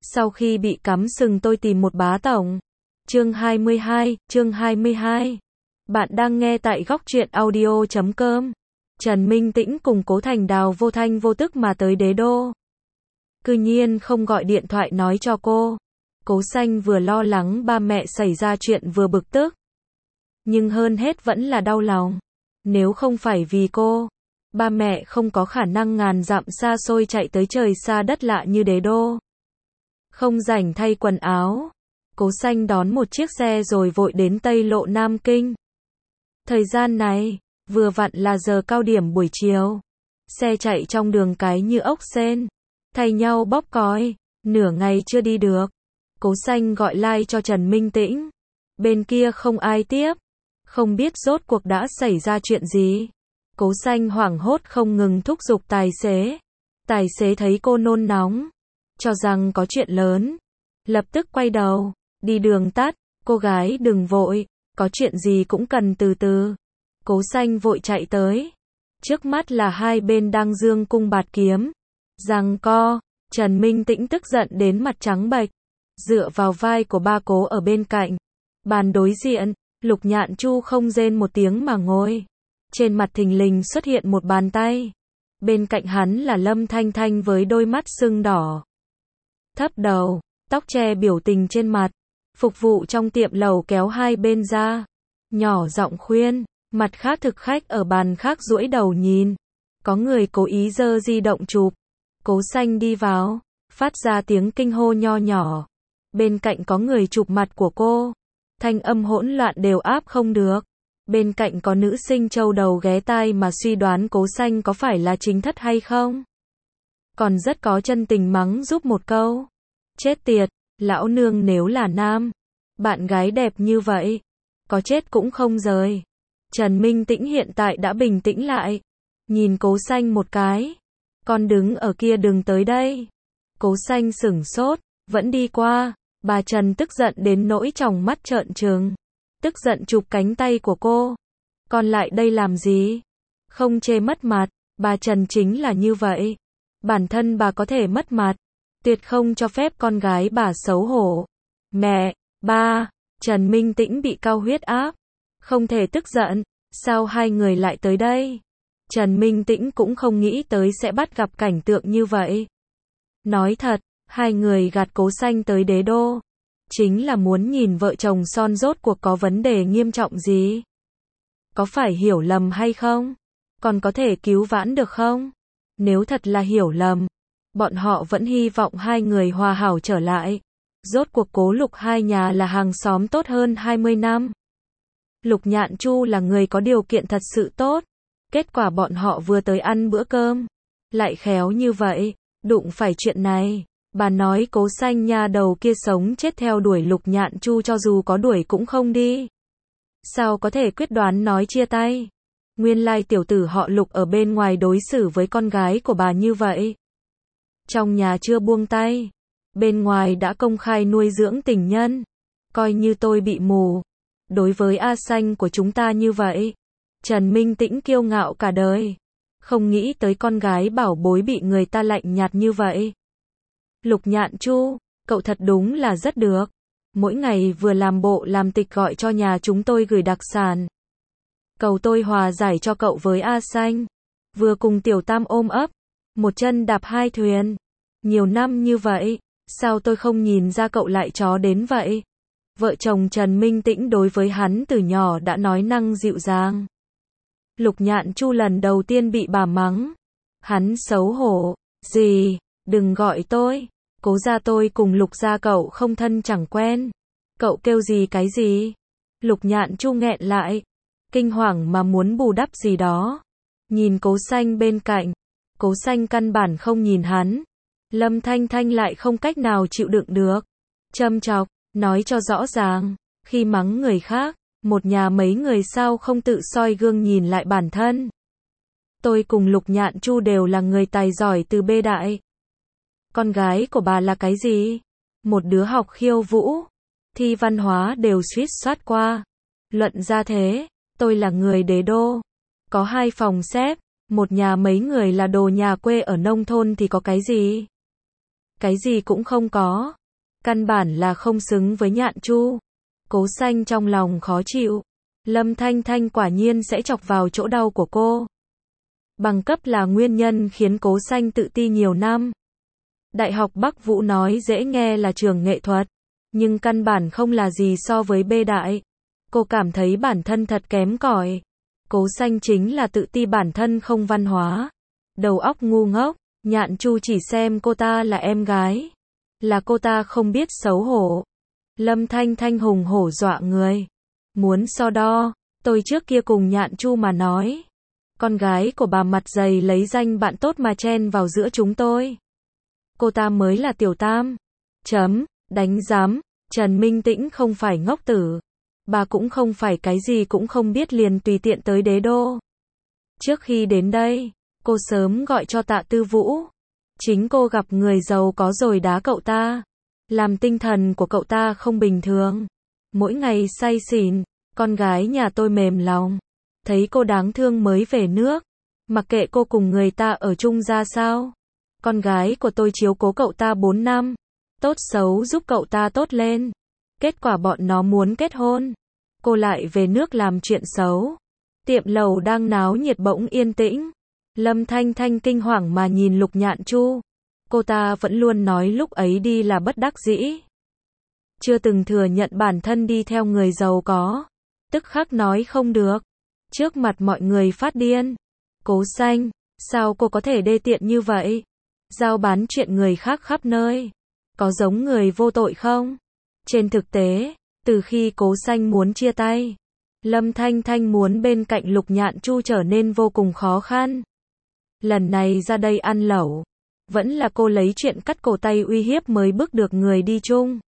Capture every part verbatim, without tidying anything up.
Sau khi bị cắm sừng tôi tìm một bá tổng. Chương hai mươi hai, chương hai mươi hai. Bạn đang nghe tại góc truyện audio chấm com. Trần Minh Tĩnh cùng Cố Thành Đào vô thanh vô tức mà tới đế đô. Cư nhiên không gọi điện thoại nói cho cô. Cố Xanh vừa lo lắng ba mẹ xảy ra chuyện vừa bực tức. Nhưng hơn hết vẫn là đau lòng. Nếu không phải vì cô, ba mẹ không có khả năng ngàn dặm xa xôi chạy tới trời xa đất lạ như đế đô. Không rảnh thay quần áo, Cố Xanh đón một chiếc xe rồi vội đến Tây Lộ Nam Kinh. Thời gian này, vừa vặn là giờ cao điểm buổi chiều. Xe chạy trong đường cái như ốc sên, thay nhau bóp còi, nửa ngày chưa đi được. Cố Xanh gọi like cho Trần Minh Tĩnh. Bên kia không ai tiếp, không biết rốt cuộc đã xảy ra chuyện gì. Cố Xanh hoảng hốt không ngừng thúc giục tài xế. Tài xế thấy cô nôn nóng, cho rằng có chuyện lớn, lập tức quay đầu, đi đường tắt, cô gái đừng vội, có chuyện gì cũng cần từ từ. Cố Xanh vội chạy tới, trước mắt là hai bên đang dương cung bạt kiếm, giằng co. Trần Minh Tĩnh tức giận đến mặt trắng bệch, dựa vào vai của ba Cố ở bên cạnh. Bàn đối diện, Lục Nhạn Chu không rên một tiếng mà ngồi. Trên mặt thình lình xuất hiện một bàn tay. Bên cạnh hắn là Lâm Thanh Thanh với đôi mắt sưng đỏ. Thấp đầu, tóc che biểu tình trên mặt. Phục vụ trong tiệm lẩu kéo hai bên ra, nhỏ giọng khuyên. Mặt khác thực khách ở bàn khác duỗi đầu nhìn. Có người cố ý giơ di động chụp. Cố Xanh đi vào, phát ra tiếng kinh hô nho nhỏ. Bên cạnh có người chụp mặt của cô. Thanh âm hỗn loạn đều áp không được. Bên cạnh có nữ sinh châu đầu ghé tai mà suy đoán Cố Xanh có phải là chính thất hay không. Còn rất có chân tình mắng giúp một câu. Chết tiệt, lão nương nếu là nam, bạn gái đẹp như vậy, có chết cũng không rời. Trần Minh Tĩnh hiện tại đã bình tĩnh lại. Nhìn Cố Xanh một cái. Con đứng ở kia đừng tới đây. Cố Xanh sửng sốt, vẫn đi qua. Bà Trần tức giận đến nỗi tròng mắt trợn trừng. Tức giận chụp cánh tay của cô. Con lại đây làm gì? Không chê mất mặt. Bà Trần chính là như vậy. Bản thân bà có thể mất mặt, tuyệt không cho phép con gái bà xấu hổ. Mẹ, ba, Trần Minh Tĩnh bị cao huyết áp. Không thể tức giận. Sao hai người lại tới đây? Trần Minh Tĩnh cũng không nghĩ tới sẽ bắt gặp cảnh tượng như vậy. Nói thật, hai người gạt Cố Xanh tới đế đô, chính là muốn nhìn vợ chồng son rốt cuộc có vấn đề nghiêm trọng gì. Có phải hiểu lầm hay không? Còn có thể cứu vãn được không? Nếu thật là hiểu lầm, bọn họ vẫn hy vọng hai người hòa hảo trở lại. Rốt cuộc Cố Lục hai nhà là hàng xóm tốt hơn hai mươi năm. Lục Nhạn Chu là người có điều kiện thật sự tốt. Kết quả bọn họ vừa tới ăn bữa cơm, lại khéo như vậy, đụng phải chuyện này. Bà nói Cố Xanh nha đầu kia sống chết theo đuổi Lục Nhạn Chu, cho dù có đuổi cũng không đi. Sao có thể quyết đoán nói chia tay? Nguyên lai tiểu tử họ Lục ở bên ngoài đối xử với con gái của bà như vậy. Trong nhà chưa buông tay, bên ngoài đã công khai nuôi dưỡng tình nhân. Coi như tôi bị mù. Đối với A Xanh của chúng ta như vậy. Trần Minh Tĩnh kiêu ngạo cả đời. Không nghĩ tới con gái bảo bối bị người ta lạnh nhạt như vậy. Lục Nhạn Chu, cậu thật đúng là rất được. Mỗi ngày vừa làm bộ làm tịch gọi cho nhà chúng tôi gửi đặc sản. Cầu tôi hòa giải cho cậu với A Xanh. Vừa cùng Tiểu Tam ôm ấp. Một chân đạp hai thuyền. Nhiều năm như vậy, sao tôi không nhìn ra cậu lại chó đến vậy? Vợ chồng Trần Minh Tĩnh đối với hắn từ nhỏ đã nói năng dịu dàng. Lục Nhạn Chu lần đầu tiên bị bà mắng. Hắn xấu hổ. Gì? Đừng gọi tôi. Cố gia tôi cùng Lục gia cậu không thân chẳng quen. Cậu kêu gì cái gì? Lục Nhạn Chu nghẹn lại. Kinh hoàng mà muốn bù đắp gì đó. Nhìn Cố Xanh bên cạnh. Cố Xanh căn bản không nhìn hắn. Lâm Thanh Thanh lại không cách nào chịu đựng được. Châm chọc, nói cho rõ ràng. Khi mắng người khác, một nhà mấy người sao không tự soi gương nhìn lại bản thân. Tôi cùng Lục Nhạn Chu đều là người tài giỏi từ bê đại. Con gái của bà là cái gì? Một đứa học khiêu vũ, thi văn hóa đều suýt soát qua. Luận ra thế, tôi là người đế đô. Có hai phòng xếp, một nhà mấy người là đồ nhà quê ở nông thôn thì có cái gì? Cái gì cũng không có. Căn bản là không xứng với Nhạn Chu. Cố Xanh trong lòng khó chịu. Lâm Thanh Thanh quả nhiên sẽ chọc vào chỗ đau của cô. Bằng cấp là nguyên nhân khiến Cố Xanh tự ti nhiều năm. Đại học Bắc Vũ nói dễ nghe là trường nghệ thuật, nhưng căn bản không là gì so với B đại. Cô cảm thấy bản thân thật kém cỏi. Cố Xanh chính là tự ti bản thân không văn hóa, đầu óc ngu ngốc. Nhạn Chu chỉ xem cô ta là em gái, là cô ta không biết xấu hổ. Lâm Thanh Thanh hùng hổ dọa người. Muốn so đo, tôi trước kia cùng Nhạn Chu mà nói. Con gái của bà mặt dày lấy danh bạn tốt mà chen vào giữa chúng tôi. Cô ta mới là tiểu tam. Chấm, đánh giám, Trần Minh Tĩnh không phải ngốc tử. Bà cũng không phải cái gì cũng không biết liền tùy tiện tới đế đô. Trước khi đến đây, cô sớm gọi cho Tạ Tư Vũ. Chính cô gặp người giàu có rồi đá cậu ta. Làm tinh thần của cậu ta không bình thường. Mỗi ngày say xỉn, con gái nhà tôi mềm lòng. Thấy cô đáng thương mới về nước. Mặc kệ cô cùng người ta ở chung ra sao. Con gái của tôi chiếu cố cậu ta bốn năm. Tốt xấu giúp cậu ta tốt lên. Kết quả bọn nó muốn kết hôn. Cô lại về nước làm chuyện xấu. Tiệm lầu đang náo nhiệt bỗng yên tĩnh. Lâm Thanh Thanh kinh hoàng mà nhìn Lục Nhạn Chu. Cô ta vẫn luôn nói lúc ấy đi là bất đắc dĩ. Chưa từng thừa nhận bản thân đi theo người giàu có. Tức khắc nói không được. Trước mặt mọi người phát điên. Cố Xanh, sao cô có thể đê tiện như vậy? Giao bán chuyện người khác khắp nơi. Có giống người vô tội không? Trên thực tế, từ khi Cố Xanh muốn chia tay, Lâm Thanh Thanh muốn bên cạnh Lục Nhạn Chu trở nên vô cùng khó khăn. Lần này ra đây ăn lẩu, vẫn là cô lấy chuyện cắt cổ tay uy hiếp mới bức được người đi chung.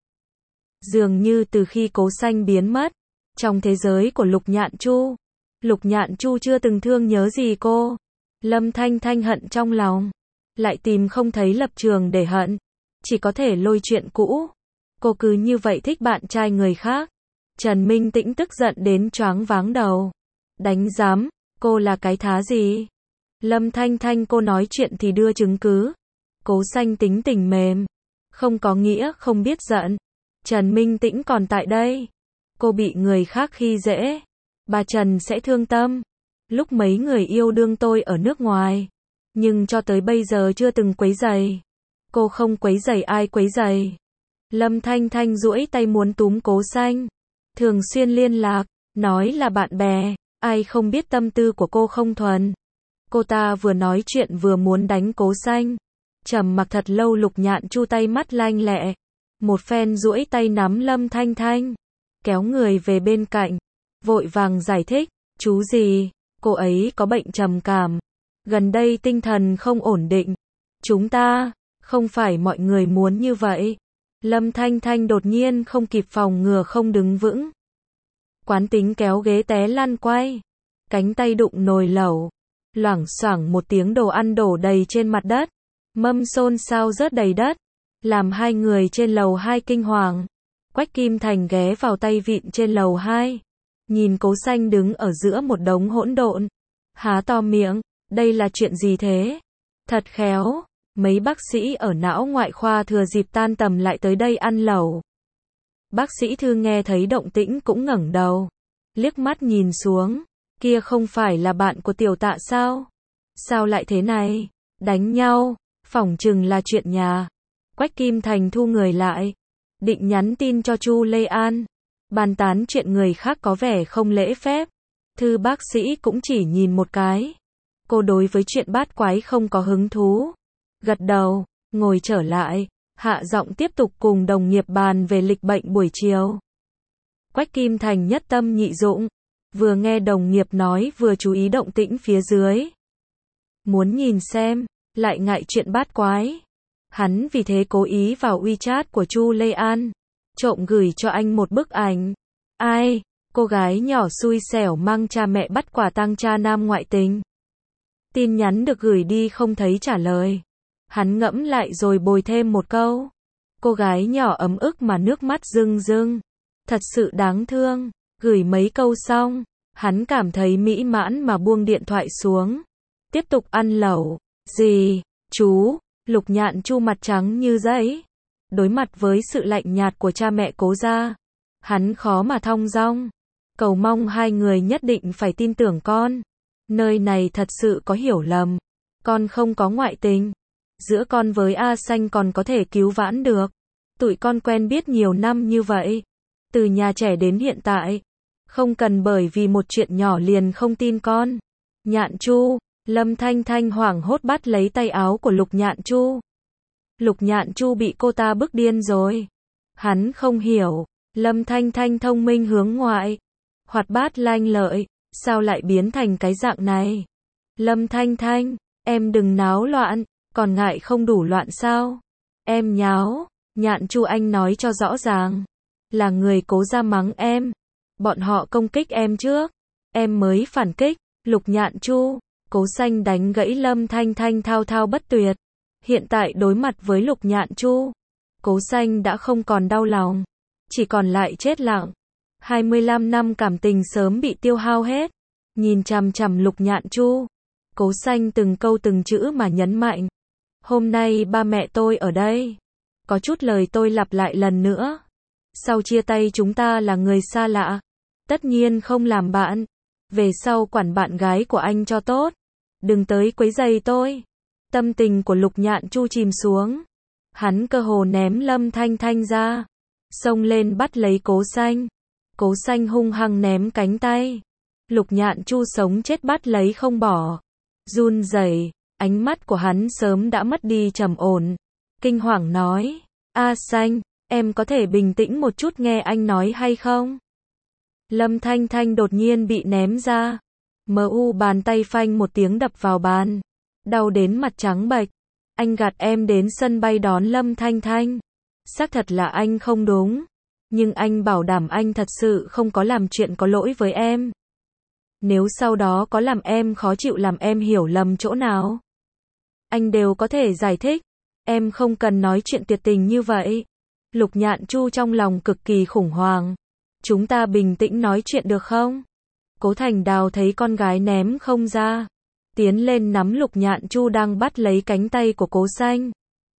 Dường như từ khi Cố Xanh biến mất, trong thế giới của Lục Nhạn Chu, Lục Nhạn Chu chưa từng thương nhớ gì cô. Lâm Thanh Thanh hận trong lòng, lại tìm không thấy lập trường để hận, chỉ có thể lôi chuyện cũ. Cô cứ như vậy thích bạn trai người khác. Trần Minh Tĩnh tức giận đến choáng váng đầu. Đánh giám, cô là cái thá gì? Lâm Thanh Thanh cô nói chuyện thì đưa chứng cứ. Cố Xanh tính tình mềm, không có nghĩa không biết giận. Trần Minh Tĩnh còn tại đây. Cô bị người khác khi dễ, bà Trần sẽ thương tâm. Lúc mấy người yêu đương tôi ở nước ngoài, nhưng cho tới bây giờ chưa từng quấy rầy. Cô không quấy rầy ai quấy rầy. Lâm Thanh Thanh duỗi tay muốn túm Cố Xanh. Thường xuyên liên lạc, nói là bạn bè, ai không biết tâm tư của cô không thuần. Cô ta vừa nói chuyện vừa muốn đánh Cố Xanh. Trầm mặc thật lâu Lục Nhạn Chu tay mắt lanh lẹ. Một phen duỗi tay nắm Lâm Thanh Thanh, kéo người về bên cạnh, vội vàng giải thích, chú gì, cô ấy có bệnh trầm cảm. Gần đây tinh thần không ổn định. Chúng ta, không phải mọi người muốn như vậy. Lâm Thanh Thanh đột nhiên không kịp phòng ngừa không đứng vững. Quán tính kéo ghế té lăn quay. Cánh tay đụng nồi lẩu. Loảng xoảng một tiếng đồ ăn đổ đầy trên mặt đất. Mâm xôn xao rớt đầy đất. Làm hai người trên lầu hai kinh hoàng. Quách Kim Thành ghé vào tay vịn trên lầu hai. Nhìn Cố Xanh đứng ở giữa một đống hỗn độn. Há to miệng, đây là chuyện gì thế? Thật khéo. Mấy bác sĩ ở não ngoại khoa thừa dịp tan tầm lại tới đây ăn lẩu. Bác sĩ Thư nghe thấy động tĩnh cũng ngẩng đầu, liếc mắt nhìn xuống, kia không phải là bạn của Tiểu Tạ sao? Sao lại thế này? Đánh nhau, phỏng chừng là chuyện nhà. Quách Kim Thành thu người lại, định nhắn tin cho Chu Lê An, bàn tán chuyện người khác có vẻ không lễ phép. Thư bác sĩ cũng chỉ nhìn một cái. Cô đối với chuyện bát quái không có hứng thú. Gật đầu, ngồi trở lại, hạ giọng tiếp tục cùng đồng nghiệp bàn về lịch bệnh buổi chiều. Quách Kim Thành nhất tâm nhị dụng, vừa nghe đồng nghiệp nói vừa chú ý động tĩnh phía dưới. Muốn nhìn xem, lại ngại chuyện bát quái. Hắn vì thế cố ý vào WeChat của Chu Lê An, trộm gửi cho anh một bức ảnh. Ai, cô gái nhỏ xui xẻo mang cha mẹ bắt quả tang cha nam ngoại tình. Tin nhắn được gửi đi không thấy trả lời. Hắn ngẫm lại rồi bồi thêm một câu. Cô gái nhỏ ấm ức mà nước mắt rưng rưng. Thật sự đáng thương. Gửi mấy câu xong, hắn cảm thấy mỹ mãn mà buông điện thoại xuống. Tiếp tục ăn lẩu. Gì? Chú? Lục Nhạn Chu mặt trắng như giấy. Đối mặt với sự lạnh nhạt của cha mẹ Cố gia, hắn khó mà thong dong. Cầu mong hai người nhất định phải tin tưởng con. Nơi này thật sự có hiểu lầm. Con không có ngoại tình. Giữa con với A Xanh còn có thể cứu vãn được. Tụi con quen biết nhiều năm như vậy. Từ nhà trẻ đến hiện tại. Không cần bởi vì một chuyện nhỏ liền không tin con. Nhạn Chu. Lâm Thanh Thanh hoảng hốt bắt lấy tay áo của Lục Nhạn Chu. Lục Nhạn Chu bị cô ta bức điên rồi. Hắn không hiểu. Lâm Thanh Thanh thông minh hướng ngoại. Hoạt bát lanh lợi. Sao lại biến thành cái dạng này? Lâm Thanh Thanh. Em đừng náo loạn. Còn ngại không đủ loạn sao? Em nháo. Nhạn Chu anh nói cho rõ ràng. Là người Cố gia mắng em. Bọn họ công kích em trước. Em mới phản kích. Lục Nhạn Chu. Cố Xanh đánh gãy Lâm Thanh Thanh thao thao bất tuyệt. Hiện tại đối mặt với Lục Nhạn Chu, Cố Xanh đã không còn đau lòng. Chỉ còn lại chết lặng. hai mươi lăm năm cảm tình sớm bị tiêu hao hết. Nhìn chằm chằm Lục Nhạn Chu. Cố Xanh từng câu từng chữ mà nhấn mạnh. Hôm nay ba mẹ tôi ở đây. Có chút lời tôi lặp lại lần nữa. Sau chia tay chúng ta là người xa lạ. Tất nhiên không làm bạn. Về sau quản bạn gái của anh cho tốt. Đừng tới quấy rầy tôi. Tâm tình của Lục Nhạn Chu chìm xuống. Hắn cơ hồ ném Lâm Thanh Thanh ra. Xông lên bắt lấy Cố Xanh. Cố Xanh hung hăng ném cánh tay. Lục Nhạn Chu sống chết bắt lấy không bỏ. Run rẩy, ánh mắt của hắn sớm đã mất đi trầm ổn. Kinh hoàng nói. A Xanh, em có thể bình tĩnh một chút nghe anh nói hay không? Lâm Thanh Thanh đột nhiên bị ném ra. Mờ u bàn tay phanh một tiếng đập vào bàn. Đau đến mặt trắng bệch. Anh gạt em đến sân bay đón Lâm Thanh Thanh. Xác thật là anh không đúng. Nhưng anh bảo đảm anh thật sự không có làm chuyện có lỗi với em. Nếu sau đó có làm em khó chịu làm em hiểu lầm chỗ nào, anh đều có thể giải thích. Em không cần nói chuyện tuyệt tình như vậy. Lục Nhạn Chu trong lòng cực kỳ khủng hoảng. Chúng ta bình tĩnh nói chuyện được không? Cố Thành Đào thấy con gái ném không ra. Tiến lên nắm Lục Nhạn Chu đang bắt lấy cánh tay của Cố Xanh.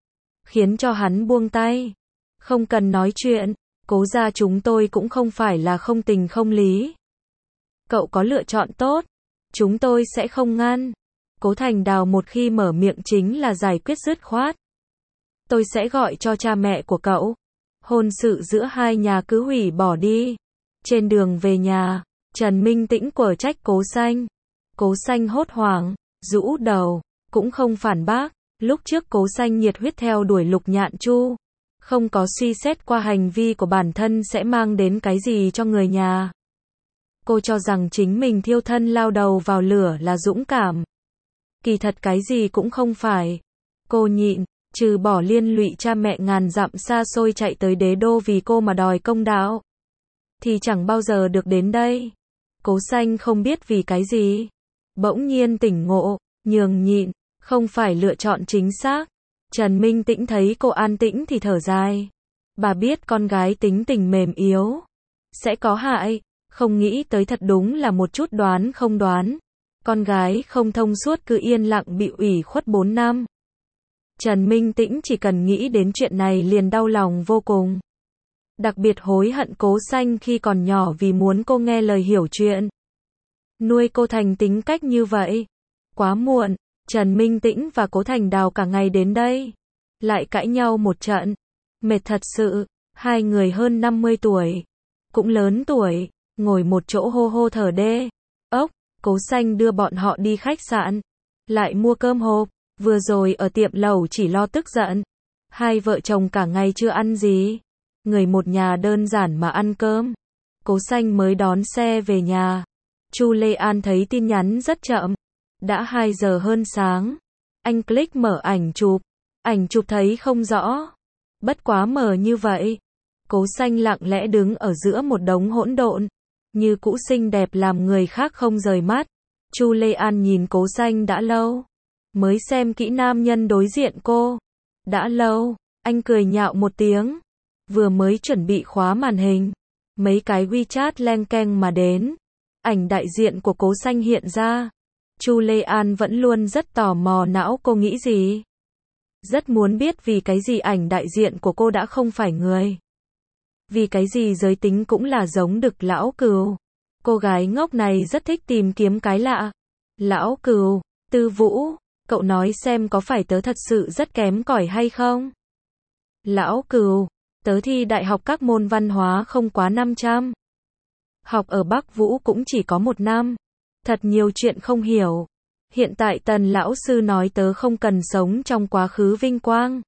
Khiến cho hắn buông tay. Không cần nói chuyện. Cố gia chúng tôi cũng không phải là không tình không lý. Cậu có lựa chọn tốt. Chúng tôi sẽ không ngăn. Cố Thành Đào một khi mở miệng chính là giải quyết dứt khoát. Tôi sẽ gọi cho cha mẹ của cậu. Hôn sự giữa hai nhà cứ hủy bỏ đi. Trên đường về nhà, Trần Minh Tĩnh quở trách Cố Xanh. Cố Xanh hốt hoảng, rũ đầu, cũng không phản bác. Lúc trước Cố Xanh nhiệt huyết theo đuổi Lục Nhạn Chu. Không có suy xét qua hành vi của bản thân sẽ mang đến cái gì cho người nhà. Cô cho rằng chính mình thiêu thân lao đầu vào lửa là dũng cảm. Kỳ thật cái gì cũng không phải. Cô nhịn, trừ bỏ liên lụy cha mẹ ngàn dặm xa xôi chạy tới đế đô vì cô mà đòi công đạo, thì chẳng bao giờ được đến đây. Cố Xanh không biết vì cái gì. Bỗng nhiên tỉnh ngộ, nhường nhịn, không phải lựa chọn chính xác. Trần Minh Tĩnh thấy cô an tĩnh thì thở dài. Bà biết con gái tính tình mềm yếu. Sẽ có hại. Không nghĩ tới thật đúng là một chút đoán không đoán. Con gái không thông suốt cứ yên lặng bị ủy khuất bốn năm. Trần Minh Tĩnh chỉ cần nghĩ đến chuyện này liền đau lòng vô cùng. Đặc biệt hối hận Cố Xanh khi còn nhỏ vì muốn cô nghe lời hiểu chuyện. Nuôi cô thành tính cách như vậy. Quá muộn, Trần Minh Tĩnh và Cố Thành Đào cả ngày đến đây. Lại cãi nhau một trận. Mệt thật sự, hai người hơn năm mươi tuổi. Cũng lớn tuổi, ngồi một chỗ hô hô thở đê. Ốc, Cố Xanh đưa bọn họ đi khách sạn. Lại mua cơm hộp, vừa rồi ở tiệm lẩu chỉ lo tức giận. Hai vợ chồng cả ngày chưa ăn gì. Người một nhà đơn giản mà ăn cơm. Cố Xanh mới đón xe về nhà. Chu Lê An thấy tin nhắn rất chậm. Đã hai giờ hơn sáng. Anh click mở ảnh chụp. Ảnh chụp thấy không rõ. Bất quá mờ như vậy. Cố Xanh lặng lẽ đứng ở giữa một đống hỗn độn. Như cũ xinh đẹp làm người khác không rời mắt. Chu Lê An nhìn Cố Xanh đã lâu. Mới xem kỹ nam nhân đối diện cô. Đã lâu. Anh cười nhạo một tiếng. Vừa mới chuẩn bị khóa màn hình. Mấy cái WeChat leng keng mà đến. Ảnh đại diện của Cố Xanh hiện ra. Chu Lê An vẫn luôn rất tò mò não cô nghĩ gì. Rất muốn biết vì cái gì ảnh đại diện của cô đã không phải người. Vì cái gì giới tính cũng là giống đực lão cừu. Cô gái ngốc này rất thích tìm kiếm cái lạ. Lão cừu, Tư Vũ, cậu nói xem có phải tớ thật sự rất kém cỏi hay không? Lão cừu, tớ thi đại học các môn văn hóa không quá năm trăm. Học ở Bắc Vũ cũng chỉ có một năm. Thật nhiều chuyện không hiểu. Hiện tại Tần lão sư nói tớ không cần sống trong quá khứ vinh quang.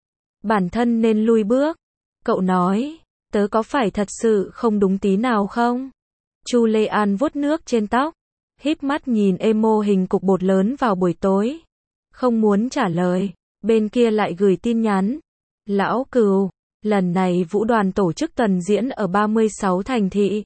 Bản thân nên lui bước. Cậu nói, tớ có phải thật sự không đúng tí nào không? Chu Lê An vuốt nước trên tóc, híp mắt nhìn emo hình cục bột lớn vào buổi tối. Không muốn trả lời, bên kia lại gửi tin nhắn. Lão cừu, lần này Vũ đoàn tổ chức tuần diễn ở ba mươi sáu thành thị.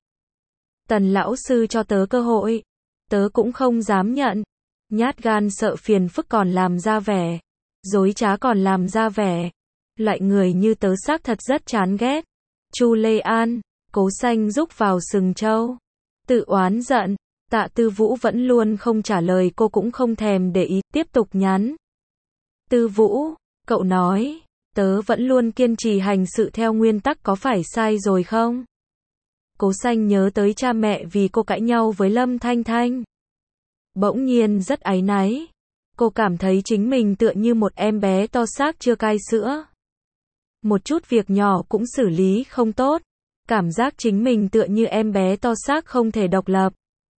Tần lão sư cho tớ cơ hội, tớ cũng không dám nhận. Nhát gan sợ phiền phức còn làm ra vẻ, dối trá còn làm ra vẻ. Loại người như tớ xác thật rất chán ghét. Chu Lê An, Cố Xanh rúc vào sừng trâu. Tự oán giận, Tạ Tư Vũ vẫn luôn không trả lời, cô cũng không thèm để ý, tiếp tục nhắn. Tư Vũ, cậu nói, tớ vẫn luôn kiên trì hành sự theo nguyên tắc có phải sai rồi không? Cố Xanh nhớ tới cha mẹ vì cô cãi nhau với Lâm Thanh Thanh. Bỗng nhiên rất áy náy. Cô cảm thấy chính mình tựa như một em bé to xác chưa cai sữa. Một chút việc nhỏ cũng xử lý không tốt. Cảm giác chính mình tựa như em bé to xác không thể độc lập.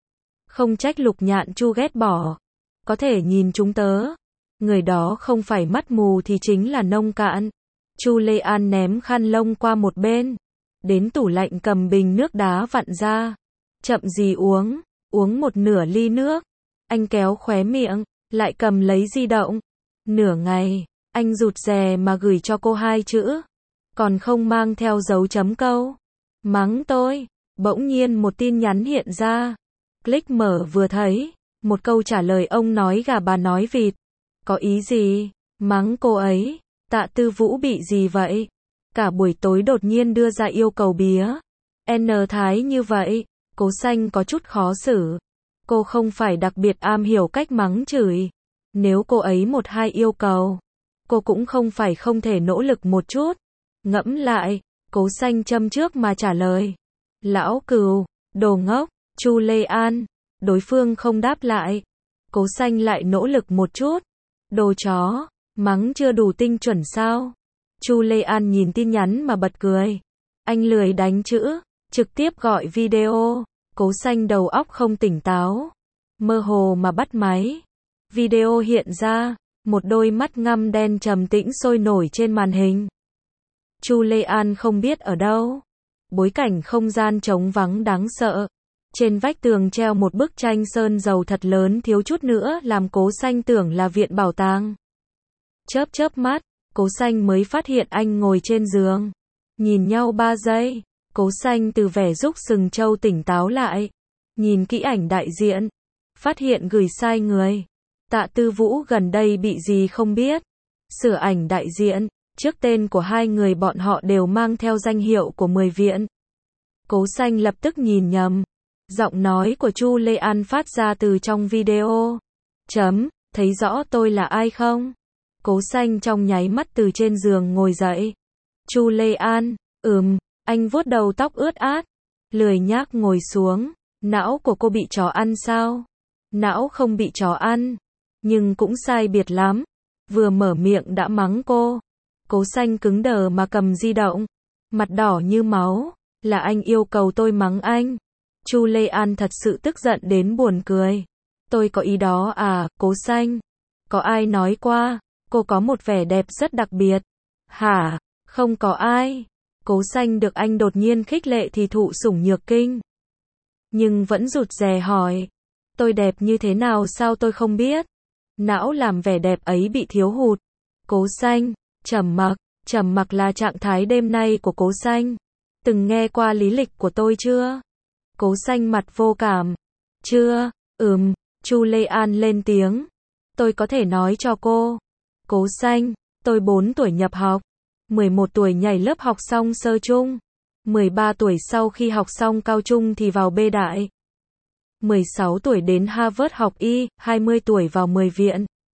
Không trách Lục Nhạn Chu ghét bỏ. Có thể nhìn chúng tớ. Người đó không phải mắt mù thì chính là nông cạn. Chu Lê An ném khăn lông qua một bên. Đến tủ lạnh cầm bình nước đá vặn ra. Chậm gì uống, uống một nửa ly nước. Anh kéo khóe miệng, lại cầm lấy di động. Nửa ngày, anh rụt rè mà gửi cho cô hai chữ. Còn không mang theo dấu chấm câu. Mắng tôi. Bỗng nhiên một tin nhắn hiện ra. Click mở vừa thấy. Một câu trả lời ông nói gà bà nói vịt. Có ý gì? Mắng cô ấy. Tạ Tư Vũ bị gì vậy? Cả buổi tối đột nhiên đưa ra yêu cầu bía. N thái như vậy. Cố Xanh có chút khó xử. Cô không phải đặc biệt am hiểu cách mắng chửi. Nếu cô ấy một hai yêu cầu, cô cũng không phải không thể nỗ lực một chút. Ngẫm lại, Cố Xanh châm trước mà trả lời. Lão cừu, đồ ngốc, Chu Lê An. Đối phương không đáp lại. Cố Xanh lại nỗ lực một chút. Đồ chó, mắng chưa đủ tinh chuẩn sao? Chu Lê An nhìn tin nhắn mà bật cười. Anh lười đánh chữ, trực tiếp gọi video. Cố Xanh đầu óc không tỉnh táo. Mơ hồ mà bắt máy. Video hiện ra, một đôi mắt ngăm đen trầm tĩnh sôi nổi trên màn hình. Chu Lê An không biết ở đâu. Bối cảnh không gian trống vắng đáng sợ. Trên vách tường treo một bức tranh sơn dầu thật lớn thiếu chút nữa làm Cố Xanh tưởng là viện bảo tàng. Chớp chớp mắt, Cố Xanh mới phát hiện anh ngồi trên giường. Nhìn nhau ba giây, Cố Xanh từ vẻ rúc sừng trâu tỉnh táo lại. Nhìn kỹ ảnh đại diện. Phát hiện gửi sai người. Tạ Tư Vũ gần đây bị gì không biết. Sửa ảnh đại diện. Trước tên của hai người bọn họ đều mang theo danh hiệu của mười viện. Cố Xanh lập tức nhìn nhầm. Giọng nói của Chu Lê An phát ra từ trong video. Chấm, thấy rõ tôi là ai không? Cố Xanh trong nháy mắt từ trên giường ngồi dậy. Chu Lê An, ừm, anh vuốt đầu tóc ướt át. Lười nhác ngồi xuống. Não của cô bị chó ăn sao? Não không bị chó ăn. Nhưng cũng sai biệt lắm. Vừa mở miệng đã mắng cô. Cố Xanh cứng đờ mà cầm di động. Mặt đỏ như máu. Là anh yêu cầu tôi mắng anh. Chu Lê An thật sự tức giận đến buồn cười. Tôi có ý đó à, Cố Xanh? Có ai nói qua, cô có một vẻ đẹp rất đặc biệt. Hả? Không có ai. Cố Xanh được anh đột nhiên khích lệ thì thụ sủng nhược kinh. Nhưng vẫn rụt rè hỏi. Tôi đẹp như thế nào sao tôi không biết? Não làm vẻ đẹp ấy bị thiếu hụt. Cố Xanh, trầm mặc, trầm mặc là trạng thái đêm nay của Cố Xanh. Từng nghe qua lý lịch của tôi chưa? Cố Xanh mặt vô cảm. Chưa, ừm, Chu Lê An lên tiếng. Tôi có thể nói cho cô. Cố Xanh, tôi bốn tuổi nhập học. mười một tuổi nhảy lớp học xong sơ trung. mười ba tuổi sau khi học xong cao trung thì vào B đại. mười sáu tuổi đến Harvard học y, hai mươi tuổi vào mười viện.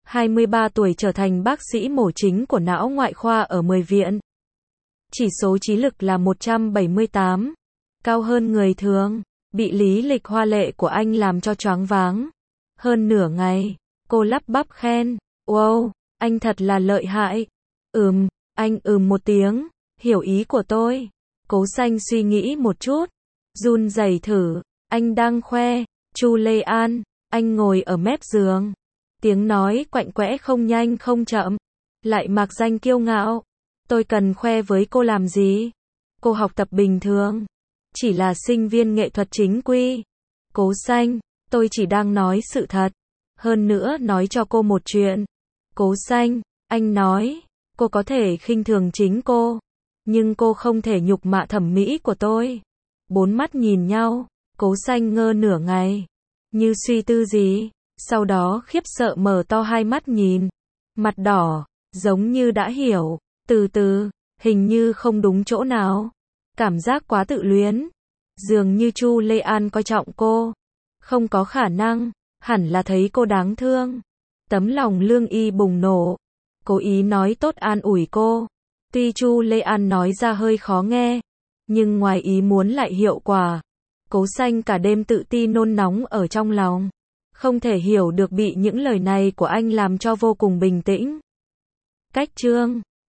hai mươi ba tuổi trở thành bác sĩ mổ chính của não ngoại khoa ở mười viện. Chỉ số trí lực là một trăm bảy mươi tám, cao hơn người thường, bị lý lịch hoa lệ của anh làm cho choáng váng. Hơn nửa ngày, cô lắp bắp khen, wow, anh thật là lợi hại. Ừm, anh ừm một tiếng, hiểu ý của tôi. Cố Xanh suy nghĩ một chút, run rẩy thử, anh đang khoe, Chu Lê An, anh ngồi ở mép giường. Tiếng nói quạnh quẽ không nhanh không chậm, lại mạc danh kiêu ngạo. Tôi cần khoe với cô làm gì? Cô học tập bình thường, chỉ là sinh viên nghệ thuật chính quy. Cố Xanh, tôi chỉ đang nói sự thật. Hơn nữa nói cho cô một chuyện. Cố Xanh, anh nói, cô có thể khinh thường chính cô, nhưng cô không thể nhục mạ thẩm mỹ của tôi. Bốn mắt nhìn nhau, Cố Xanh ngơ nửa ngày, như suy tư gì, sau đó khiếp sợ mở to hai mắt nhìn, mặt đỏ, giống như đã hiểu, từ từ, hình như không đúng chỗ nào, cảm giác quá tự luyến, dường như Chu Lê An coi trọng cô, không có khả năng, hẳn là thấy cô đáng thương. Tấm lòng Lương Y bùng nổ, cố ý nói tốt an ủi cô, tuy Chu Lê An nói ra hơi khó nghe, nhưng ngoài ý muốn lại hiệu quả. Cố Xanh cả đêm tự ti nôn nóng ở trong lòng, không thể hiểu được bị những lời này của anh làm cho vô cùng bình tĩnh. Cách chương